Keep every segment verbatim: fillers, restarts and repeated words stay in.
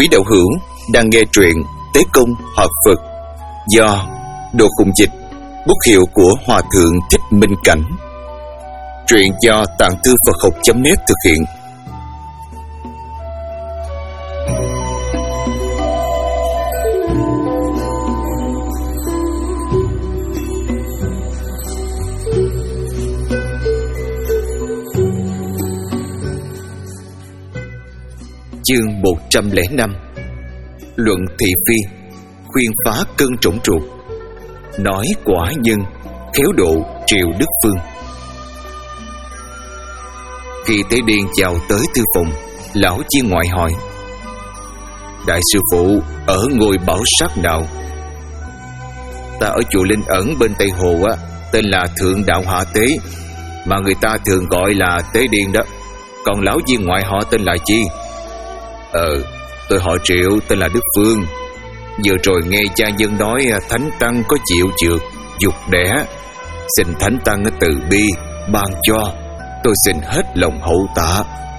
Quý đạo hữu đang nghe truyện Tế Công Hợp Phật do Đồ Khùng Dịch, bút hiệu của Hòa Thượng Thích Minh Cảnh. Truyện do Tạng Thư Phật Học chấm net thực hiện. Chương một trăm lẻ năm. Luận thị phi, khuyên phá cơn trũng ruột. Nói quả nhân, khéo độ Triệu Đức Phương. Khi Tế Điền chào tới thư phòng, lão chiên ngoại hỏi: Đại sư phụ ở ngôi bảo sát nào? Ta ở chùa Linh Ẩn bên Tây Hồ á, tên là Thượng Đạo Hạ Tế, mà người ta thường gọi là Tế Điền đó. Còn lão viên ngoại họ tên là chi? Ờ, tôi họ Triệu, tên là Đức Phương. Vừa rồi nghe cha dân nói Thánh Tăng có chịu trượt, dục đẻ, xin Thánh Tăng từ bi ban cho, tôi xin hết lòng hậu tạ.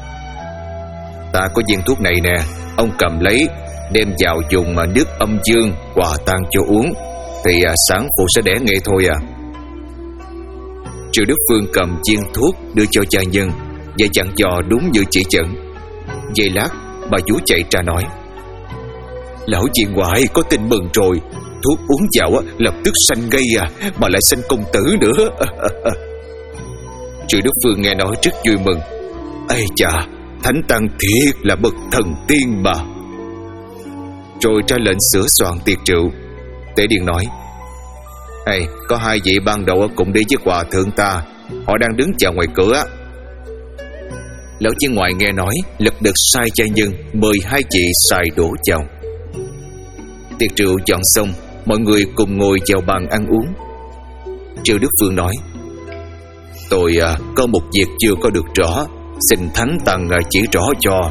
Ta có viên thuốc này nè, ông cầm lấy, đem vào dùng mà nước âm dương hòa tan cho uống, thì à, sáng phụ sẽ đẻ ngay thôi à. Triệu Đức Phương cầm viên thuốc đưa cho cha nhân và dặn dò đúng như chỉ dẫn. Giây lát, bà vú chạy ra nói: Lão viên ngoại có tin mừng rồi, thuốc uống vào lập tức sanh gây à, mà lại sanh công tử nữa. Triệu Đức Phương nghe nói rất vui mừng. Ây chà, Thánh Tăng thiệt là bậc thần tiên mà. Rồi ra lệnh sửa soạn tiệc rượu. Tế Điền nói: Ê, có hai vị ban đầu cùng đi với hòa thượng ta, họ đang đứng chờ ngoài cửa. Lão viên ngoại nghe nói, lật đật sai cha nhân mời hai chị xài đổ vào. Tiệc rượu dọn xong, mọi người cùng ngồi vào bàn ăn uống. Triệu Đức Phương nói: Tôi à, có một việc chưa có được rõ, xin Thánh Tăng à, chỉ rõ cho.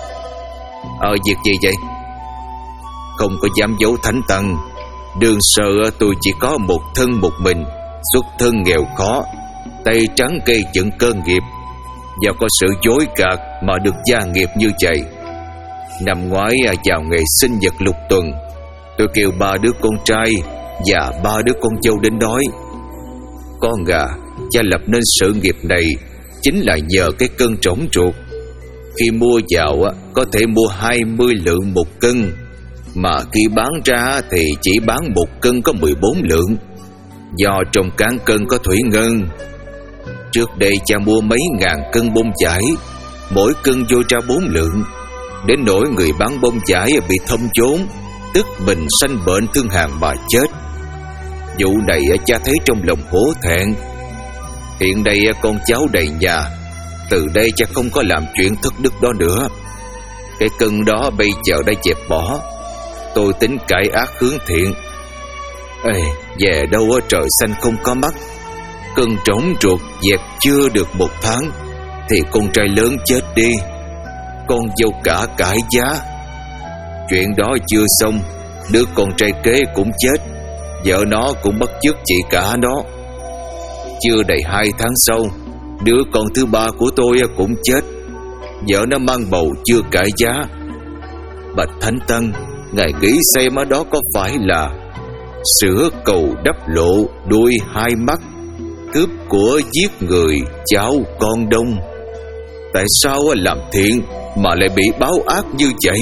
Ờ, việc gì vậy? Không có dám giấu Thánh Tăng, đương sơ tôi chỉ có một thân một mình, xuất thân nghèo khó, tay trắng cây dựng cơ nghiệp, do có sự dối gạt mà được gia nghiệp như vậy. Năm ngoái vào ngày sinh nhật lục tuần, tôi kêu ba đứa con trai và ba đứa con dâu đến đói. Con à, cha lập nên sự nghiệp này chính là nhờ cái cân trống ruột. Khi mua vào có thể mua hai mươi lượng một cân, mà khi bán ra thì chỉ bán một cân có mười bốn lượng, do trong cán cân có thủy ngân. Trước đây cha mua mấy ngàn cân bông vải, mỗi cân vô ra bốn lượng, đến nỗi người bán bông vải bị thâm vốn, tức mình sanh bệnh thương hàn mà chết. Vụ này cha thấy trong lòng hổ thẹn. Hiện đây con cháu đầy nhà, từ đây cha không có làm chuyện thất đức đó nữa. Cái cân đó bây giờ đã dẹp bỏ, tôi tính cải ác hướng thiện. Ê, về đâu trời xanh không có mắt, cân trống ruột dẹp chưa được một tháng thì con trai lớn chết đi, con dâu cả cãi giá. Chuyện đó chưa xong, đứa con trai kế cũng chết, vợ nó cũng bắt chước chị cả nó. Chưa đầy hai tháng sau, đứa con thứ ba của tôi cũng chết, vợ nó mang bầu chưa cãi giá. Bạch Thánh Tăng, ngài nghĩ xem đó có phải là sửa cầu đắp lộ đuôi hai mắt, cướp của giết người cháu con đông? Tại sao làm thiện mà lại bị báo ác như vậy?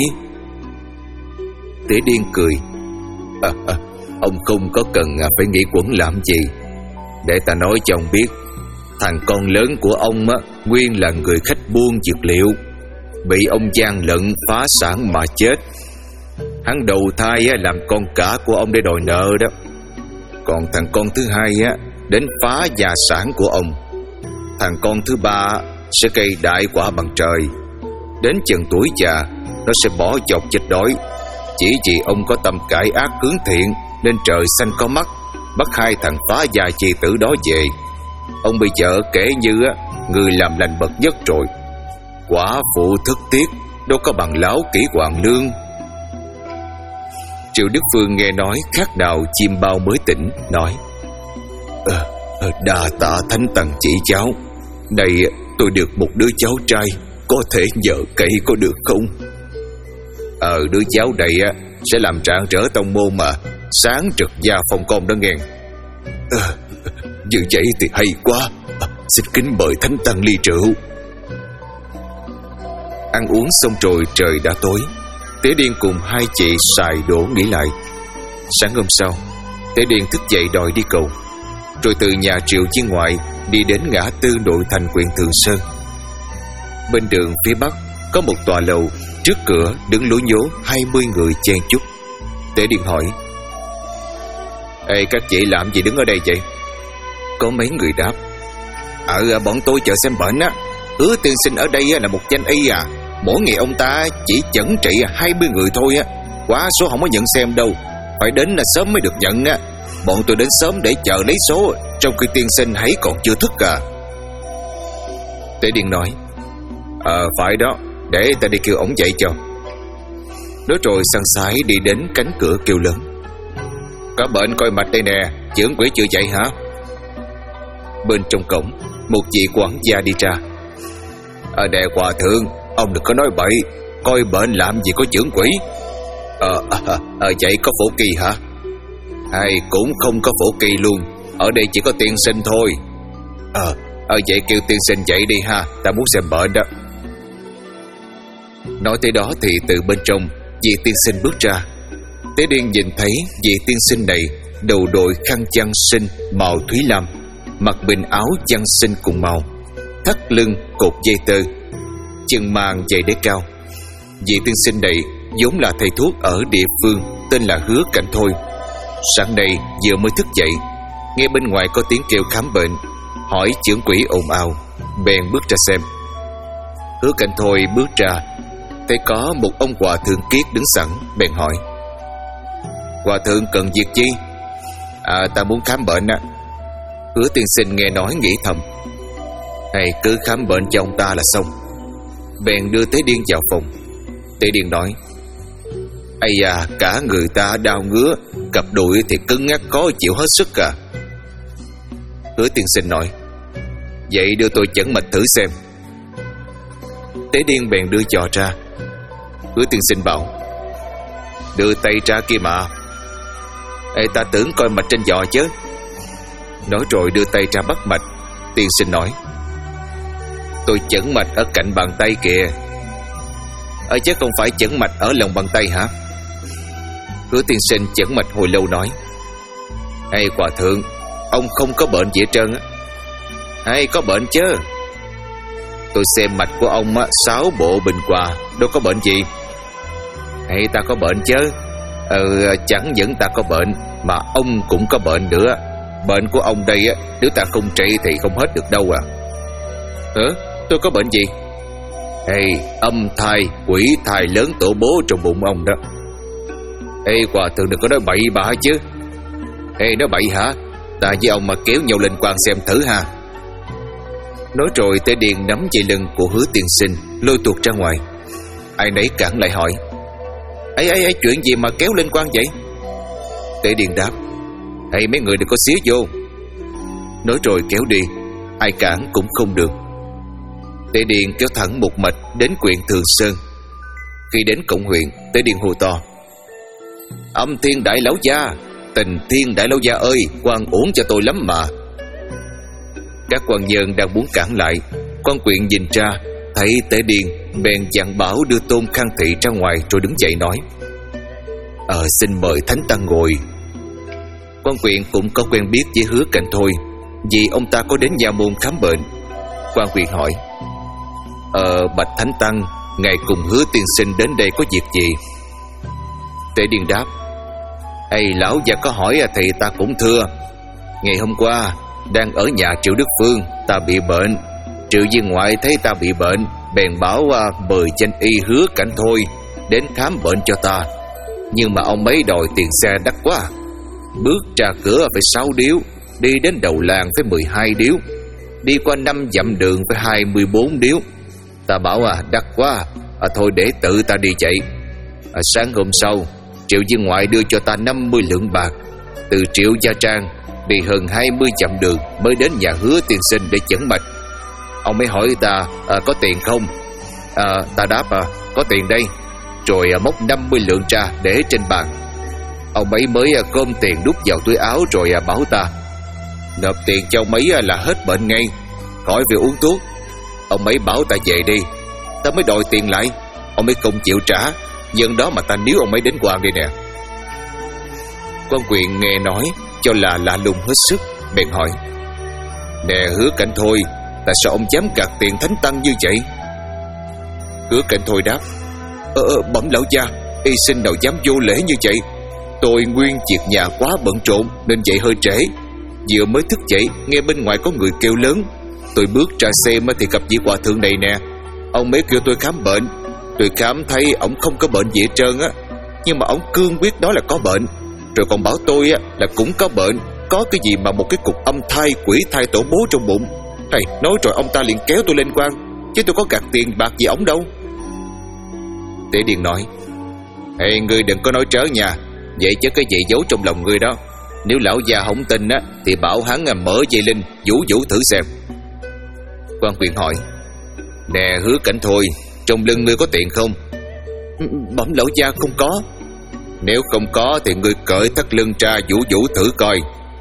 Tế Điền cười: à, à, Ông không có cần phải nghĩ quẩn làm gì. Để ta nói cho ông biết, thằng con lớn của ông á, nguyên là người khách buôn dược liệu, bị ông gian lận phá sản mà chết. Hắn đầu thai á, làm con cả của ông để đòi nợ đó. Còn thằng con thứ hai á, đến phá gia sản của ông. Thằng con thứ ba sẽ gây đại quả bằng trời. Đến chừng tuổi già, nó sẽ bỏ chọc chết đói. Chỉ vì ông có tâm cải ác hướng thiện nên trời xanh có mắt, bắt hai thằng phá gia chi tử đó về. Ông bây giờ kể như á, người làm lành bậc nhất rồi. Quả phụ thất tiếc, đâu có bằng lão kỹ hoàng lương. Triệu Đức Phương nghe nói khác nào chim bao mới tỉnh, nói: Ờ, à, đa tạ Thánh Tăng chỉ cháu. Đây tôi được một đứa cháu trai, có thể nhờ cậy có được không? Ờ đứa cháu đây á sẽ làm rạng rỡ tông môn mà, sáng trực gia phong công đó nghe. à, Như vậy thì hay quá. à, Xin kính mời thánh tăng ly rượu. Ăn uống xong rồi trời đã tối. Tế Điên cùng hai chị xài đổ nghỉ lại. Sáng hôm sau, Tế Điên thức dậy đòi đi cầu, rồi từ nhà Triệu Viên Ngoại đi đến ngã tư nội thành huyện Thường Sơn. Bên đường phía bắc có một tòa lầu, trước cửa đứng lố nhố hai mươi người chen chúc. Tế Điên hỏi: Ê, các chị làm gì đứng ở đây vậy? Có mấy người đáp: Ờ, bọn tôi chờ xem bệnh á. Hứa tiên sinh ở đây là một danh y à. Mỗi ngày ông ta chỉ chẩn trị hai mươi người thôi á. Quá số không có nhận xem đâu. Phải đến là sớm mới được nhận á. Bọn tôi đến sớm để chờ lấy số, trong khi tiên sinh hãy còn chưa thức à. Tế Điên nói: Ờ phải đó, để ta đi kêu ổng dậy cho. Nói rồi săn sái đi đến cánh cửa kêu lớn: Có bệnh coi mạch đây nè, trưởng quỹ chưa dậy hả? Bên trong cổng, một vị quản gia đi ra: Ờ nè hòa thượng, ông đừng có nói bậy, coi bệnh làm gì có trưởng quỹ. Ờ à, à, vậy có phổ kỳ hả? Hay cũng không có phổ kỳ luôn, ở đây chỉ có tiên sinh thôi. Ờ à, vậy kêu tiên sinh dậy đi ha, ta muốn xem bệnh đó. Nói tới đó thì từ bên trong vị tiên sinh bước ra. Tế Điên nhìn thấy vị tiên sinh này đầu đội khăn chăn sinh màu thúy lam, mặc bình áo chăn sinh cùng màu, thắt lưng cột dây tơ, chân mang giày đế cao. Vị tiên sinh này vốn là thầy thuốc ở địa phương tên là Hứa Cảnh Thôi. Sáng nay vừa mới thức dậy, nghe bên ngoài có tiếng kêu khám bệnh, hỏi trưởng quỹ ồn ào, bèn bước ra xem. Hứa Cảnh Thôi bước ra, thấy có một ông hòa thượng kiết đứng sẵn, bèn hỏi: Hòa thượng cần việc chi? À ta muốn khám bệnh á. Hứa tiên sinh nghe nói nghĩ thầm: Hay cứ khám bệnh cho ông ta là xong. Bèn đưa Tế Điên vào phòng. Tế Điên nói: Ây da, cả người ta đau ngứa, cặp đùi thì cứng ngắc khó chịu hết sức à. Hứa tiên sinh nói: Vậy đưa tôi chẩn mạch thử xem. Tế Điên bèn đưa giò ra. Hứa tiên sinh bảo: Đưa tay ra kia mà. Ê, ta tưởng coi mạch trên giò chứ. Nói rồi đưa tay ra bắt mạch. Tiên sinh nói: Tôi chẩn mạch ở cạnh bàn tay kìa. Ờ chứ không phải chẩn mạch ở lòng bàn tay hả? Hứa tiên sinh chẩn mạch hồi lâu nói: Ê hòa thượng, ông không có bệnh gì hết trơn á. Hay có bệnh chứ. Tôi xem mạch của ông á, sáu bộ bình hòa, đâu có bệnh gì. Hay ta có bệnh chứ. Ờ chẳng những ta có bệnh mà ông cũng có bệnh nữa. Bệnh của ông đây á, nếu ta không trị thì không hết được đâu à. Hả? Tôi có bệnh gì? Ê, âm thai, quỷ thai lớn tổ bố trong bụng ông đó. Ê hòa thượng đừng có nói bậy bạ chứ. Ê nói bậy hả? Ta với ông mà kéo nhau lên quan xem thử ha. Nói rồi Tế Điên nắm dây lưng của Hứa tiên sinh lôi tuột ra ngoài. Ai nấy cản lại hỏi: Ê ê ê, chuyện gì mà kéo lên quan vậy? Tế Điên đáp: Ê mấy người đừng có xía vô. Nói rồi kéo đi, ai cản cũng không được. Tế Điên kéo thẳng một mạch đến huyện Thường Sơn. Khi đến cổng huyện, Tế Điên hô to: Âm Thiên Đại Lão Gia, Tình Thiên Đại Lão Gia ơi, quan uổng cho tôi lắm mà. Các quan nhân đang muốn cản lại. Quan quyện nhìn ra thấy Tế Điên, bèn dặn bảo đưa Tôn Khang Thị ra ngoài, rồi đứng dậy nói: Ờ xin mời thánh tăng ngồi. Quan quyện cũng có quen biết với Hứa Cảnh Thôi, vì ông ta có đến nha môn khám bệnh. Quan quyện hỏi: Ờ bạch thánh tăng, ngài cùng Hứa tiên sinh đến đây có việc gì? Tế Điên đáp: Ê lão già có hỏi thì ta cũng thưa. Ngày hôm qua đang ở nhà Triệu Đức Phương, ta bị bệnh. Triệu Viên Ngoại thấy ta bị bệnh, bèn bảo uh, mời danh y Hứa Cảnh Thôi đến khám bệnh cho ta. Nhưng mà ông ấy đòi tiền xe đắt quá. Bước ra cửa phải sáu điếu, đi đến đầu làng phải mười hai điếu, đi qua năm dặm đường phải hai mươi bốn điếu. Ta bảo à đắt quá, à, thôi để tự ta đi chạy. à, Sáng hôm sau, Triệu Viên Ngoại đưa cho ta năm mươi lượng bạc. Từ Triệu Gia Trang đi hơn hai mươi dặm đường mới đến nhà Hứa tiên sinh để chẩn mạch. Ông mới hỏi ta: à, có tiền không? à, Ta đáp: à, có tiền đây. rồi móc năm mươi lượng ra để trên bàn. Ông ấy mới gom tiền đút vào túi áo rồi bảo ta: nộp tiền cho ông ấy là hết bệnh ngay, khỏi việc uống thuốc. Ông ấy bảo ta về đi, ta mới đòi tiền lại. Ông ấy không chịu trả, nhân đó mà ta níu ông ấy đến quan đây nè. Quan Quyền nghe nói cho là lạ lùng hết sức, bèn hỏi: nè Hứa Cảnh Thôi, tại sao ông dám gạt tiền thánh tăng như vậy? Hứa Cảnh Thôi đáp: Ờ, bẩm lão gia, y sinh nào dám vô lễ như vậy. Tôi nguyên việc nhà quá bận rộn nên dậy hơi trễ. Vừa mới thức dậy nghe bên ngoài có người kêu lớn. Tôi bước ra xem thì gặp vị hòa thượng này nè. Ông mới kêu tôi khám bệnh. Tôi khám thấy ổng không có bệnh gì hết trơn á, nhưng mà ổng cương quyết nói là có bệnh, rồi còn bảo tôi á là cũng có bệnh. Có cái gì mà một cái cục âm thai quỷ thai tổ bố trong bụng. Thầy nói rồi ông ta liền kéo tôi lên quan, chứ tôi có gạt tiền bạc gì ổng đâu. Tế Điền nói: Ê, ngươi đừng có nói trớ nha. Vậy chứ cái gì giấu trong lòng ngươi đó. Nếu lão già không tin á thì bảo hắn mở dây linh vũ vũ thử xem. Quan Quyền hỏi: Nè Hứa Cảnh Thôi, trong lưng ngươi có tiền không? Bẩm lão gia không có. Nếu không có thì ngươi cởi thắt lưng ra vũ vũ thử coi.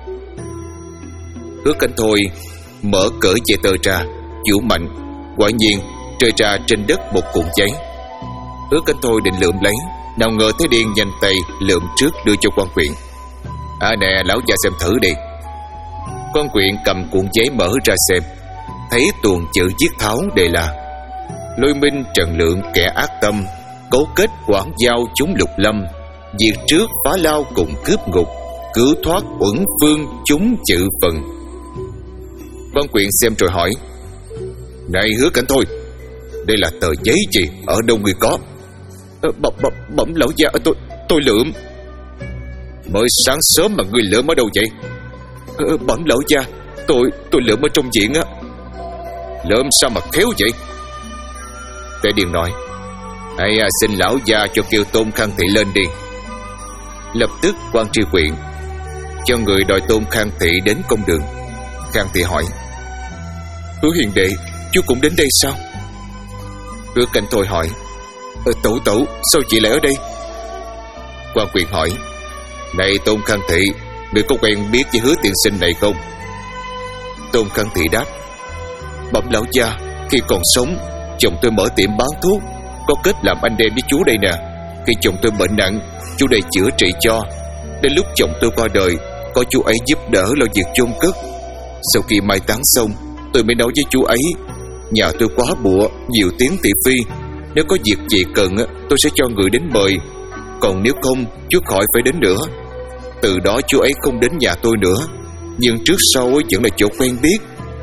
Hứa Cảnh Thôi mở cởi dây tơ ra, vũ mạnh, quả nhiên rơi ra trên đất một cuộn giấy. Hứa Cảnh Thôi định lượm lấy, nào ngờ Thế Điền nhanh tay lượm trước đưa cho Quan Quyền. À nè lão gia xem thử đi. Quan Quyền cầm cuộn giấy mở ra xem, thấy tuồng chữ viết tháo đề là: Lôi minh trần lượng kẻ ác tâm, cấu kết quảng giao chúng lục lâm, diệt trước phá lao cùng cướp ngục, cứu thoát uẩn phương chúng chữ phần. Quan Quyền xem rồi hỏi: Này Hứa Cảnh Thôi, đây là tờ giấy gì, ở đâu người có? Ờ, bẩm, bẩm, bẩm lão gia, tôi tôi lượm. Mới sáng sớm mà người lượm ở đâu vậy? Ờ, bẩm lão gia, tôi tôi lượm ở trong viện á. Lượm sao mà khéo vậy? Tề Điền nói: Hay à, xin lão gia cho kêu Tôn Khang Thị lên đi. Lập tức quan tri huyện cho người đòi Tôn Khang Thị đến công đường. Khang Thị hỏi: Hứa hiền đệ, chú cũng đến đây sao? Hứa Cảnh Thôi hỏi: ờ, Tẩu tẩu, sao chị lại ở đây? Quan Quyền hỏi: Này Tôn Khang Thị, người có quen biết với Hứa tiên sinh này không? Tôn Khang Thị đáp: Bẩm lão gia, khi còn sống, chồng tôi mở tiệm bán thuốc, có kết làm anh em với chú đây nè. Khi chồng tôi bệnh nặng, chú đây chữa trị cho. Đến lúc chồng tôi qua đời, có chú ấy giúp đỡ lo việc chôn cất. Sau khi mai táng xong, tôi mới nói với chú ấy: Nhà tôi quá bụa, nhiều tiếng thị phi. Nếu có việc gì cần, tôi sẽ cho người đến mời. Còn nếu không, chú khỏi phải đến nữa. Từ đó chú ấy không đến nhà tôi nữa, nhưng trước sau vẫn là chỗ quen biết.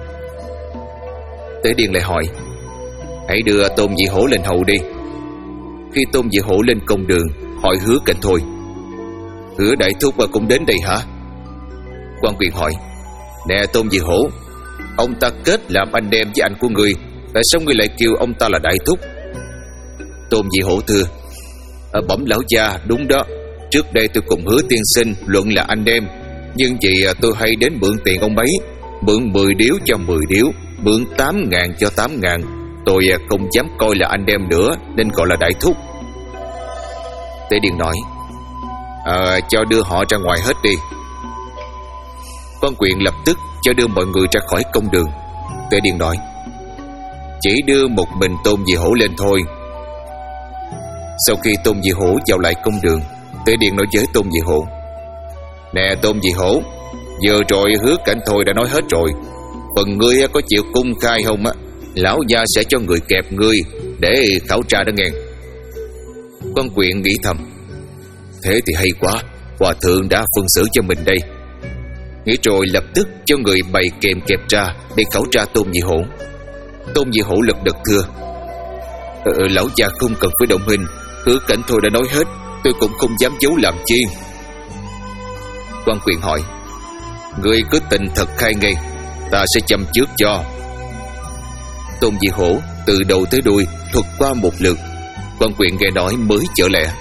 Tế Điền lại hỏi: Hãy đưa Tôn Dị Hổ lên hầu đi. Khi Tôn Dị Hổ lên công đường, hỏi Hứa Cảnh Thôi: Hứa đại thúc cũng đến đây hả? Quan Quyền hỏi: Nè Tôn Dị Hổ, ông ta kết làm anh em với anh của người, tại sao ngươi lại kêu ông ta là đại thúc? Tôn Dị Hổ thưa: à, Bẩm lão gia, đúng đó. Trước đây tôi cùng Hứa tiên sinh luận là anh em, nhưng vì tôi hay đến mượn tiền ông ấy, mượn mười điếu cho mười điếu, mượn tám ngàn cho tám ngàn, tôi không dám coi là anh em nữa, nên gọi là đại thúc. Tế Điền nói: à, cho đưa họ ra ngoài hết đi. Quan Quyền lập tức cho đưa mọi người ra khỏi công đường. Tế Điền nói: Chỉ đưa một mình Tôn Dị Hổ lên thôi. Sau khi Tôn Dị Hổ vào lại công đường, Tế Điền nói với Tôn Dị Hổ: Nè Tôn Dị Hổ, vừa rồi Hứa Cảnh Thôi đã nói hết rồi. Phần ngươi có chịu cung khai không á, lão gia sẽ cho người kẹp ngươi để khảo tra đó nghe. Quan Quyền nghĩ thầm: Thế thì hay quá, hòa thượng đã phân xử cho mình đây. Nghĩ rồi lập tức cho người bày kèm kẹp tra để khảo tra Tôn Dị Hổ. Tôn Dị Hổ lật đật thưa: ờ, Lão gia không cần phải động hình, Hứa Cảnh Thôi đã nói hết, tôi cũng không dám giấu làm chi. Quan Quyền hỏi: Ngươi cứ tình thật khai ngay, ta sẽ châm trước cho. Tôn Dị Hổ từ đầu tới đuôi thuật qua một lượt. Quan Quyền nghe nói mới chở lẹ.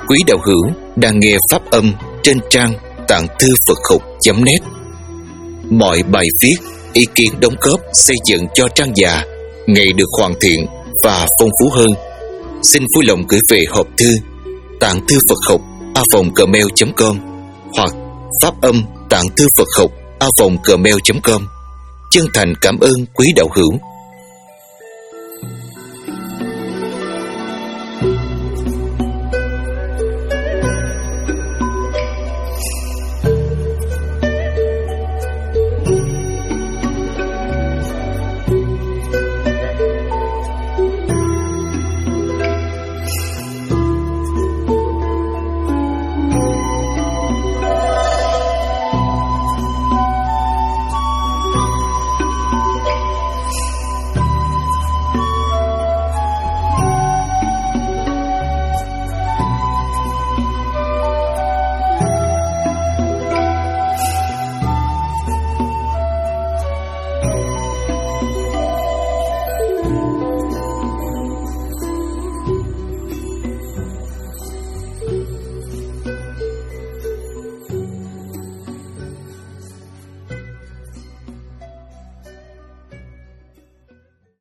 quý đạo hữu đang nghe pháp âm trên trang tạng thư Phật học chấm net. Mọi bài viết, ý kiến đóng góp xây dựng cho trang già ngày được hoàn thiện và phong phú hơn, xin vui lòng gửi về hộp thư tạng thư Phật học a vòng gmail chấm com hoặc pháp âm tạng thư Phật học a vòng gmail chấm com. Chân thành cảm ơn quý đạo hữu.